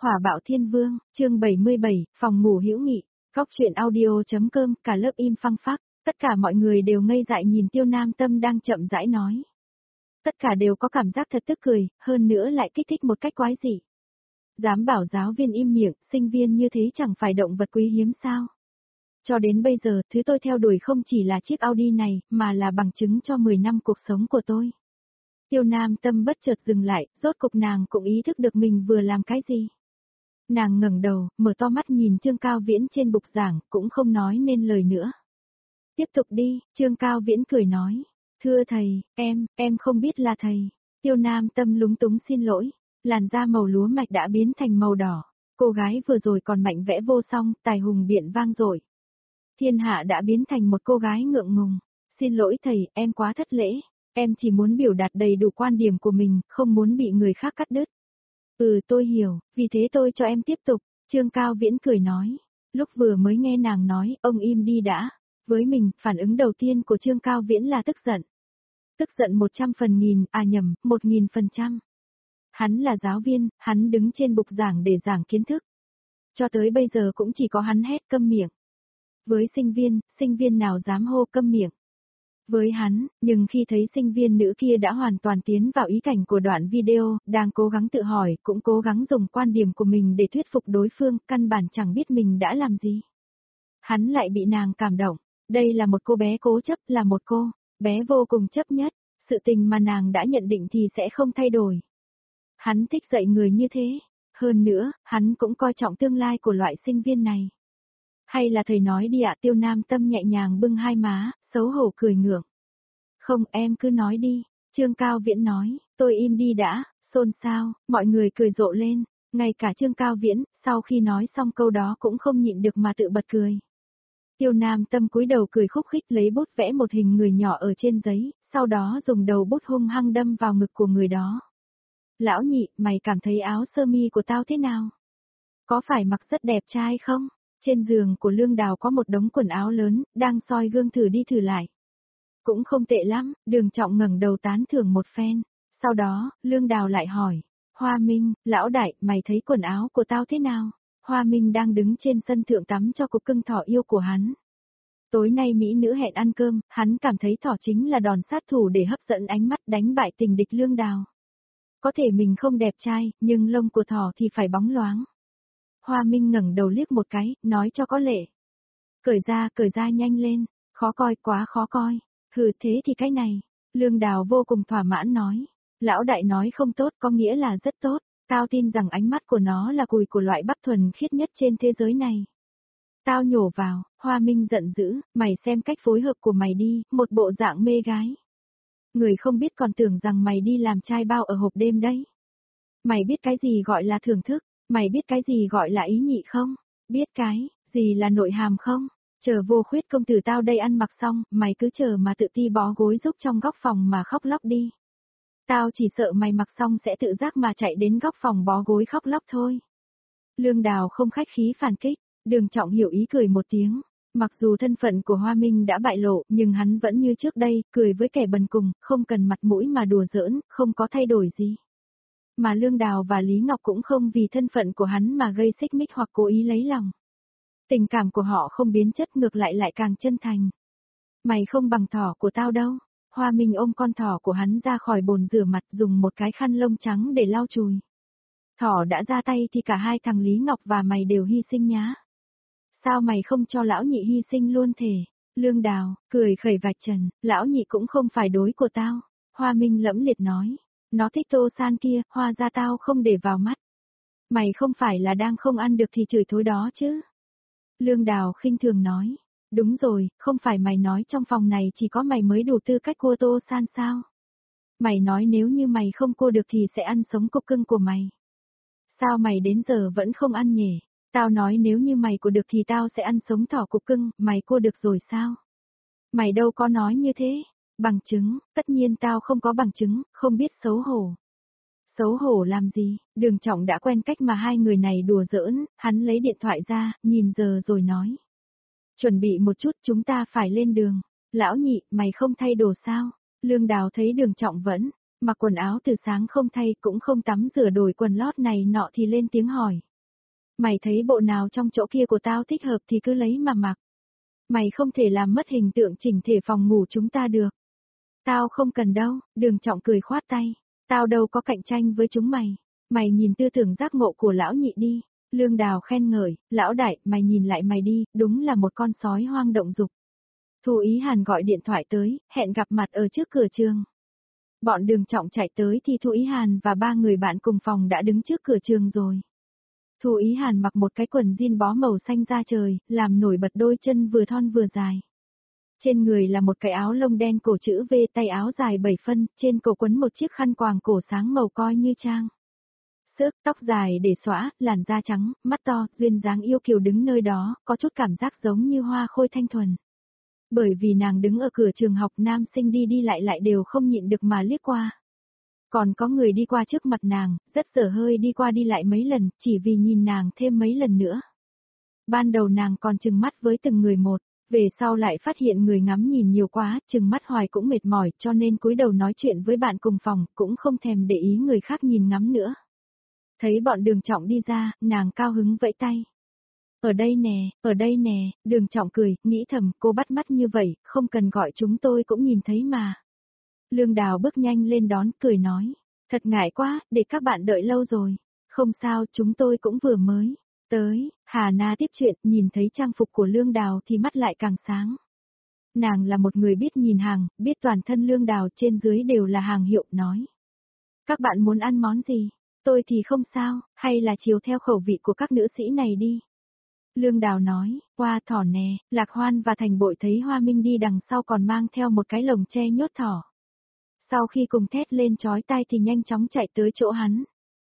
Hỏa bạo thiên vương, chương 77, phòng ngủ hữu nghị, góc truyện audio.com, cả lớp im phăng phắc, tất cả mọi người đều ngây dại nhìn Tiêu Nam Tâm đang chậm rãi nói. Tất cả đều có cảm giác thật tức cười, hơn nữa lại kích thích một cách quái dị. Dám bảo giáo viên im miệng, sinh viên như thế chẳng phải động vật quý hiếm sao? Cho đến bây giờ, thứ tôi theo đuổi không chỉ là chiếc Audi này, mà là bằng chứng cho 10 năm cuộc sống của tôi. Tiêu Nam Tâm bất chợt dừng lại, rốt cục nàng cũng ý thức được mình vừa làm cái gì. Nàng ngẩng đầu, mở to mắt nhìn Trương Cao Viễn trên bục giảng, cũng không nói nên lời nữa. Tiếp tục đi, Trương Cao Viễn cười nói. Thưa thầy, em không biết là thầy. Tiêu Nam Tâm lúng túng xin lỗi. Làn da màu lúa mạch đã biến thành màu đỏ. Cô gái vừa rồi còn mạnh vẽ vô song, tài hùng biện vang dội. Thiên hạ đã biến thành một cô gái ngượng ngùng. Xin lỗi thầy, em quá thất lễ. Em chỉ muốn biểu đạt đầy đủ quan điểm của mình, không muốn bị người khác cắt đứt. Tôi hiểu, vì thế tôi cho em tiếp tục, Trương Cao Viễn cười nói. Lúc vừa mới nghe nàng nói, ông im đi đã. Với mình, phản ứng đầu tiên của Trương Cao Viễn là tức giận. Tức giận 1000%. Hắn là giáo viên, hắn đứng trên bục giảng để giảng kiến thức. Cho tới bây giờ cũng chỉ có hắn hét câm miệng. Với sinh viên nào dám hô câm miệng. Với hắn, nhưng khi thấy sinh viên nữ kia đã hoàn toàn tiến vào ý cảnh của đoạn video, đang cố gắng tự hỏi, cũng cố gắng dùng quan điểm của mình để thuyết phục đối phương, căn bản chẳng biết mình đã làm gì. Hắn lại bị nàng cảm động, đây là một cô bé cố chấp, là một cô bé vô cùng chấp nhất, sự tình mà nàng đã nhận định thì sẽ không thay đổi. Hắn thích dạy người như thế, hơn nữa, hắn cũng coi trọng tương lai của loại sinh viên này. Hay là thầy nói đi ạ, Tiêu Nam Tâm nhẹ nhàng bưng hai má, xấu hổ cười ngượng. Không, em cứ nói đi, Trương Cao Viễn nói, tôi im đi đã, xôn xao, mọi người cười rộ lên, ngay cả Trương Cao Viễn, sau khi nói xong câu đó cũng không nhịn được mà tự bật cười. Tiêu Nam Tâm cúi đầu cười khúc khích lấy bút vẽ một hình người nhỏ ở trên giấy, sau đó dùng đầu bút hung hăng đâm vào ngực của người đó. Lão nhị, mày cảm thấy áo sơ mi của tao thế nào? Có phải mặc rất đẹp trai không? Trên giường của Lương Đào có một đống quần áo lớn, đang soi gương thử đi thử lại. Cũng không tệ lắm, Đường Trọng ngẩng đầu tán thưởng một phen. Sau đó, Lương Đào lại hỏi, Hoa Minh, lão đại, mày thấy quần áo của tao thế nào? Hoa Minh đang đứng trên sân thượng tắm cho cục cưng thỏ yêu của hắn. Tối nay mỹ nữ hẹn ăn cơm, hắn cảm thấy thỏ chính là đòn sát thủ để hấp dẫn ánh mắt đánh bại tình địch Lương Đào. Có thể mình không đẹp trai, nhưng lông của thỏ thì phải bóng loáng. Hoa Minh ngẩng đầu liếc một cái, nói cho có lệ. Cởi ra nhanh lên, khó coi, quá khó coi. Hừ, thế thì cái này. Lương Đào vô cùng thỏa mãn nói. Lão đại nói không tốt có nghĩa là rất tốt. Tao tin rằng ánh mắt của nó là cùi của loại bắp thuần khiết nhất trên thế giới này. Tao nhổ vào, Hoa Minh giận dữ, mày xem cách phối hợp của mày đi, một bộ dạng mê gái. Người không biết còn tưởng rằng mày đi làm trai bao ở hộp đêm đấy. Mày biết cái gì gọi là thưởng thức, mày biết cái gì gọi là ý nhị không? Biết cái gì là nội hàm không? Chờ Vô Khuyết công tử tao đây ăn mặc xong, mày cứ chờ mà tự ti bó gối giúp trong góc phòng mà khóc lóc đi. Tao chỉ sợ mày mặc xong sẽ tự giác mà chạy đến góc phòng bó gối khóc lóc thôi. Lương Đào không khách khí phản kích, Đường Trọng hiểu ý cười một tiếng. Mặc dù thân phận của Hoa Minh đã bại lộ, nhưng hắn vẫn như trước đây, cười với kẻ bần cùng, không cần mặt mũi mà đùa giỡn, không có thay đổi gì. Mà Lương Đào và Lý Ngọc cũng không vì thân phận của hắn mà gây xích mích hoặc cố ý lấy lòng. Tình cảm của họ không biến chất, ngược lại càng chân thành. Mày không bằng thỏ của tao đâu. Hoa Minh ôm con thỏ của hắn ra khỏi bồn rửa mặt, dùng một cái khăn lông trắng để lau chùi. Thỏ đã ra tay thì cả hai thằng Lý Ngọc và mày đều hy sinh nhá. Sao mày không cho lão nhị hy sinh luôn thể? Lương Đào, cười khẩy vạch trần, lão nhị cũng không phải đối của tao. Hoa Minh lẫm liệt nói. Nó thích Tô San kia, hóa ra tao không để vào mắt. Mày không phải là đang không ăn được thì chửi thối đó chứ? Lương Đào khinh thường nói. Đúng rồi, không phải mày nói trong phòng này chỉ có mày mới đủ tư cách cua Tô San sao? Mày nói nếu như mày không cua được thì sẽ ăn sống cục cưng của mày. Sao mày đến giờ vẫn không ăn nhỉ? Tao nói nếu như mày cua được thì tao sẽ ăn sống thỏ cục cưng, mày cua được rồi sao? Mày đâu có nói như thế. Bằng chứng, tất nhiên tao không có bằng chứng, không biết xấu hổ. Xấu hổ làm gì, Đường Trọng đã quen cách mà hai người này đùa giỡn, hắn lấy điện thoại ra, nhìn giờ rồi nói. Chuẩn bị một chút, chúng ta phải lên đường. Lão nhị, mày không thay đồ sao? Lương Đào thấy Đường Trọng vẫn mặc quần áo từ sáng không thay, cũng không tắm rửa đổi quần lót này nọ thì lên tiếng hỏi. Mày thấy bộ nào trong chỗ kia của tao thích hợp thì cứ lấy mà mặc. Mày không thể làm mất hình tượng chỉnh thể phòng ngủ chúng ta được. Tao không cần đâu, Đường Trọng cười khoát tay. Tao đâu có cạnh tranh với chúng mày. Mày nhìn tư tưởng giác ngộ của lão nhị đi. Lương Đào khen ngợi, lão đại, mày nhìn lại mày đi, đúng là một con sói hoang động dục. Thu Ý Hàn gọi điện thoại tới, hẹn gặp mặt ở trước cửa trường. Bọn Đường Trọng chạy tới thì Thu Ý Hàn và 3 người bạn cùng phòng đã đứng trước cửa trường rồi. Thu Ý Hàn mặc một cái quần jean bó màu xanh da trời, làm nổi bật đôi chân vừa thon vừa dài. Trên người là một cái áo lông đen cổ chữ V, tay áo dài 7 phân, trên cổ quấn một chiếc khăn quàng cổ sáng màu coi như trang. Sức, tóc dài để xõa, làn da trắng, mắt to, duyên dáng yêu kiều đứng nơi đó, có chút cảm giác giống như hoa khôi thanh thuần. Bởi vì nàng đứng ở cửa trường học, nam sinh đi đi lại đều không nhịn được mà liếc qua. Còn có người đi qua trước mặt nàng, rất dở hơi đi qua đi lại mấy lần, chỉ vì nhìn nàng thêm mấy lần nữa. Ban đầu nàng còn trừng mắt với từng người một, về sau lại phát hiện người ngắm nhìn nhiều quá, trừng mắt hoài cũng mệt mỏi, cho nên cúi đầu nói chuyện với bạn cùng phòng, cũng không thèm để ý người khác nhìn ngắm nữa. Thấy bọn Đường Trọng đi ra, nàng cao hứng vẫy tay. Ở đây nè, Đường Trọng cười, nghĩ thầm, cô bắt mắt như vậy, không cần gọi chúng tôi cũng nhìn thấy mà. Lương Đào bước nhanh lên đón, cười nói, thật ngại quá, để các bạn đợi lâu rồi. Không sao, chúng tôi cũng vừa mới tới. Hà Na tiếp chuyện, nhìn thấy trang phục của Lương Đào thì mắt lại càng sáng. Nàng là một người biết nhìn hàng, biết toàn thân Lương Đào trên dưới đều là hàng hiệu, nói. Các bạn muốn ăn món gì? Tôi thì không sao, hay là chiều theo khẩu vị của các nữ sĩ này đi. Lương Đào nói, qua thỏ nè, Lạc Hoan và Thành Bội thấy Hoa Minh đi đằng sau còn mang theo một cái lồng tre nhốt thỏ. Sau khi cùng thét lên chói tai thì nhanh chóng chạy tới chỗ hắn.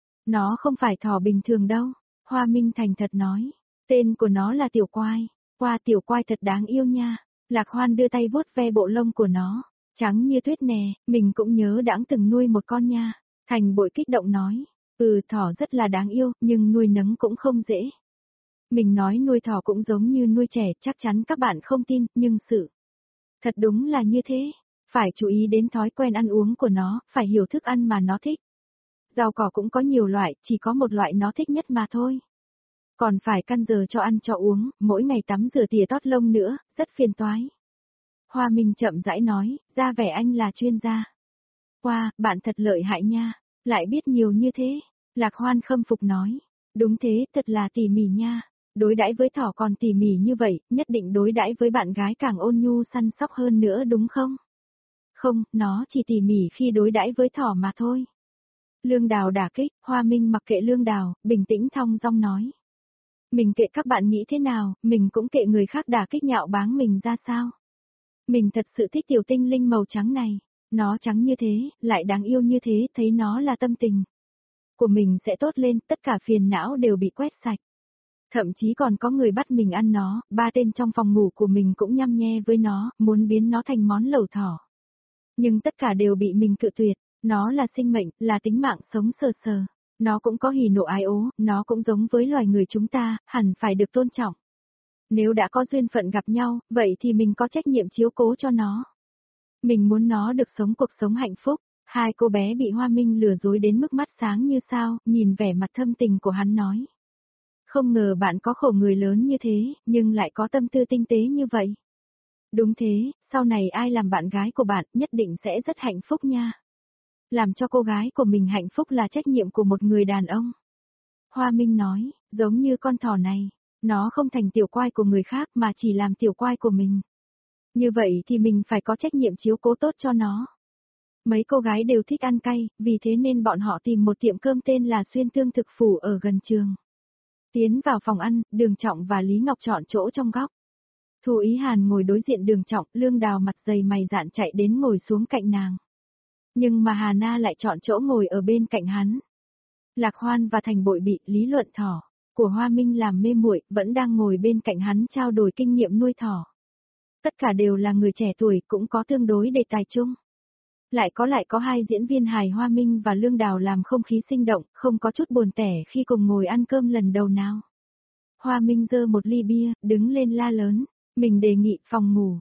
Nó không phải thỏ bình thường đâu, Hoa Minh thành thật nói, tên của nó là Tiểu Quai, qua Tiểu Quai thật đáng yêu nha. Lạc Hoan đưa tay vuốt ve bộ lông của nó, trắng như tuyết nè, mình cũng nhớ đãng từng nuôi một con nha. Thành Bội kích động nói, thỏ rất là đáng yêu, nhưng nuôi nấng cũng không dễ. Mình nói nuôi thỏ cũng giống như nuôi trẻ, chắc chắn các bạn không tin, nhưng sự thật đúng là như thế. Phải chú ý đến thói quen ăn uống của nó, phải hiểu thức ăn mà nó thích. Rau cỏ cũng có nhiều loại, chỉ có một loại nó thích nhất mà thôi. Còn phải căn giờ cho ăn cho uống, mỗi ngày tắm rửa tỉa tót lông nữa, rất phiền toái. Hoa Minh chậm rãi nói, ra vẻ anh là chuyên gia. Wow, bạn thật lợi hại nha, lại biết nhiều như thế. Lạc Hoan khâm phục nói, đúng thế, thật là tỉ mỉ nha. Đối đãi với thỏ còn tỉ mỉ như vậy, nhất định đối đãi với bạn gái càng ôn nhu săn sóc hơn nữa đúng không? Không, nó chỉ tỉ mỉ khi đối đãi với thỏ mà thôi. Lương Đào đả kích, Hoa Minh mặc kệ Lương Đào, bình tĩnh thong dong nói. Mình kệ các bạn nghĩ thế nào, mình cũng kệ người khác đả kích nhạo báng mình ra sao. Mình thật sự thích tiểu tinh linh màu trắng này, nó trắng như thế, lại đáng yêu như thế, thấy nó là tâm tình của mình sẽ tốt lên, tất cả phiền não đều bị quét sạch. Thậm chí còn có người bắt mình ăn nó, 3 tên trong phòng ngủ của mình cũng nhăm nhe với nó, muốn biến nó thành món lẩu thỏ. Nhưng tất cả đều bị mình cự tuyệt, nó là sinh mệnh, là tính mạng sống sờ sờ. Nó cũng có hỉ nộ ái ố, nó cũng giống với loài người chúng ta, hẳn phải được tôn trọng. Nếu đã có duyên phận gặp nhau, vậy thì mình có trách nhiệm chiếu cố cho nó. Mình muốn nó được sống cuộc sống hạnh phúc. Hai cô bé bị Hoa Minh lừa dối đến mức mắt sáng như sao, nhìn vẻ mặt thâm tình của hắn nói. Không ngờ bạn có khổ người lớn như thế, nhưng lại có tâm tư tinh tế như vậy. Đúng thế, sau này ai làm bạn gái của bạn nhất định sẽ rất hạnh phúc nha. Làm cho cô gái của mình hạnh phúc là trách nhiệm của một người đàn ông. Hoa Minh nói, giống như con thỏ này, nó không thành tiểu quai của người khác mà chỉ làm tiểu quai của mình. Như vậy thì mình phải có trách nhiệm chiếu cố tốt cho nó. Mấy cô gái đều thích ăn cay, vì thế nên bọn họ tìm một tiệm cơm tên là Xuyên Tương Thực Phủ ở gần trường. Tiến vào phòng ăn, Đường Trọng và Lý Ngọc chọn chỗ trong góc. Thu Ý Hàn ngồi đối diện Đường Trọng, Lương Đào mặt dày mày dạn chạy đến ngồi xuống cạnh nàng. Nhưng mà Hà Na lại chọn chỗ ngồi ở bên cạnh hắn. Lạc Hoan và Thành Bội bị lý luận thỏ của Hoa Minh làm mê muội, vẫn đang ngồi bên cạnh hắn trao đổi kinh nghiệm nuôi thỏ. Tất cả đều là người trẻ tuổi, cũng có tương đối đề tài chung. Lại có hai diễn viên hài Hoa Minh và Lương Đào làm không khí sinh động, không có chút buồn tẻ khi cùng ngồi ăn cơm lần đầu nào. Hoa Minh giơ một ly bia, đứng lên la lớn, mình đề nghị phòng ngủ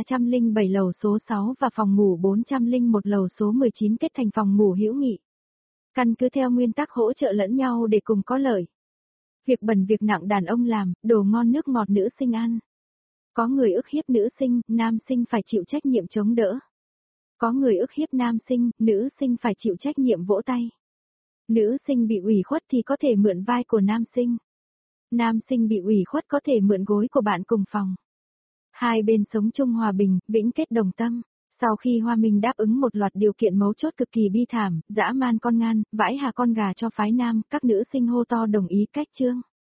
307 lầu số 6 và phòng ngủ 401 lầu số 19 kết thành phòng ngủ hữu nghị. Căn cứ theo nguyên tắc hỗ trợ lẫn nhau để cùng có lợi. Việc bẩn việc nặng đàn ông làm, đồ ngon nước ngọt nữ sinh ăn. Có người ức hiếp nữ sinh, nam sinh phải chịu trách nhiệm chống đỡ. Có người ức hiếp nam sinh, nữ sinh phải chịu trách nhiệm vỗ tay. Nữ sinh bị ủy khuất thì có thể mượn vai của nam sinh. Nam sinh bị ủy khuất có thể mượn gối của bạn cùng phòng. Hai bên sống chung hòa bình, vĩnh kết đồng tâm. Sau khi Hoa Minh đáp ứng một loạt điều kiện mấu chốt cực kỳ bi thảm, dã man con ngan, vãi hà con gà cho phái nam, các nữ sinh hô to đồng ý cách chương.